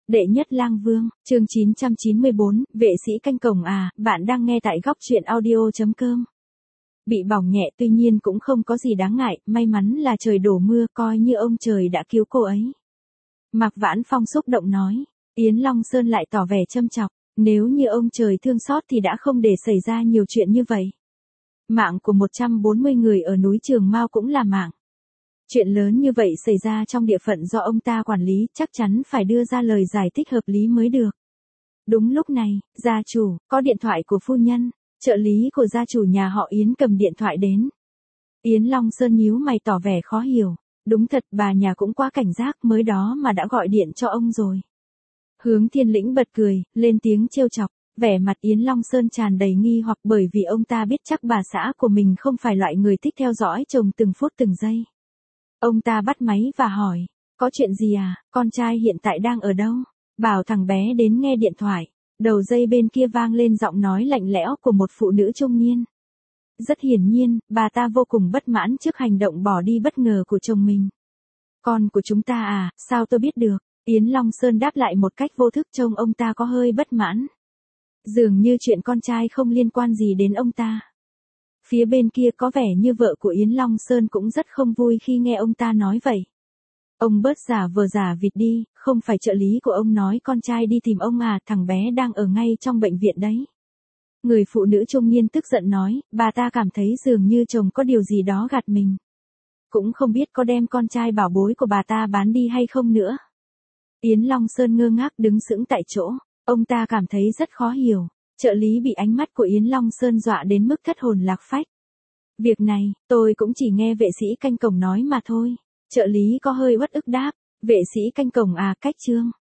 Đệ nhất lang vương, chương 994, vệ sĩ canh cổng à, bạn đang nghe tại góc truyện audio.com. Bị bỏng nhẹ tuy nhiên cũng không có gì đáng ngại, may mắn là trời đổ mưa, coi như ông trời đã cứu cô ấy. Mạc Vãn Phong xúc động nói, Yến Long Sơn lại tỏ vẻ châm chọc, nếu như ông trời thương xót thì đã không để xảy ra nhiều chuyện như vậy. Mạng của 140 người ở núi Trường Mao cũng là mạng. Chuyện lớn như vậy xảy ra trong địa phận do ông ta quản lý, chắc chắn phải đưa ra lời giải thích hợp lý mới được. Đúng lúc này, gia chủ, có điện thoại của phu nhân, trợ lý của gia chủ nhà họ Yến cầm điện thoại đến. Yến Long Sơn nhíu mày tỏ vẻ khó hiểu, đúng thật bà nhà cũng quá cảnh giác mới đó mà đã gọi điện cho ông rồi. Hướng Thiên Lĩnh bật cười, lên tiếng trêu chọc, vẻ mặt Yến Long Sơn tràn đầy nghi hoặc bởi vì ông ta biết chắc bà xã của mình không phải loại người thích theo dõi chồng từng phút từng giây. Ông ta bắt máy và hỏi, có chuyện gì à, con trai hiện tại đang ở đâu? Bảo thằng bé đến nghe điện thoại. Đầu dây bên kia vang lên giọng nói lạnh lẽo của một phụ nữ trung niên. Rất hiển nhiên, bà ta vô cùng bất mãn trước hành động bỏ đi bất ngờ của chồng mình. Con của chúng ta à, sao tôi biết được? Yến Long Sơn đáp lại một cách vô thức, trông ông ta có hơi bất mãn. Dường như chuyện con trai không liên quan gì đến ông ta. Phía bên kia có vẻ như vợ của Yến Long Sơn cũng rất không vui khi nghe ông ta nói vậy. Ông bớt giả vờ giả vịt đi, không phải trợ lý của ông nói con trai đi tìm ông à, thằng bé đang ở ngay trong bệnh viện đấy. Người phụ nữ trung niên tức giận nói, bà ta cảm thấy dường như chồng có điều gì đó gạt mình. Cũng không biết có đem con trai bảo bối của bà ta bán đi hay không nữa. Yến Long Sơn ngơ ngác đứng sững tại chỗ, ông ta cảm thấy rất khó hiểu. Trợ lý bị ánh mắt của Yến Long Sơn dọa đến mức thất hồn lạc phách. Việc này, tôi cũng chỉ nghe vệ sĩ canh cổng nói mà thôi. Trợ lý có hơi uất ức đáp, vệ sĩ canh cổng à, cách chương.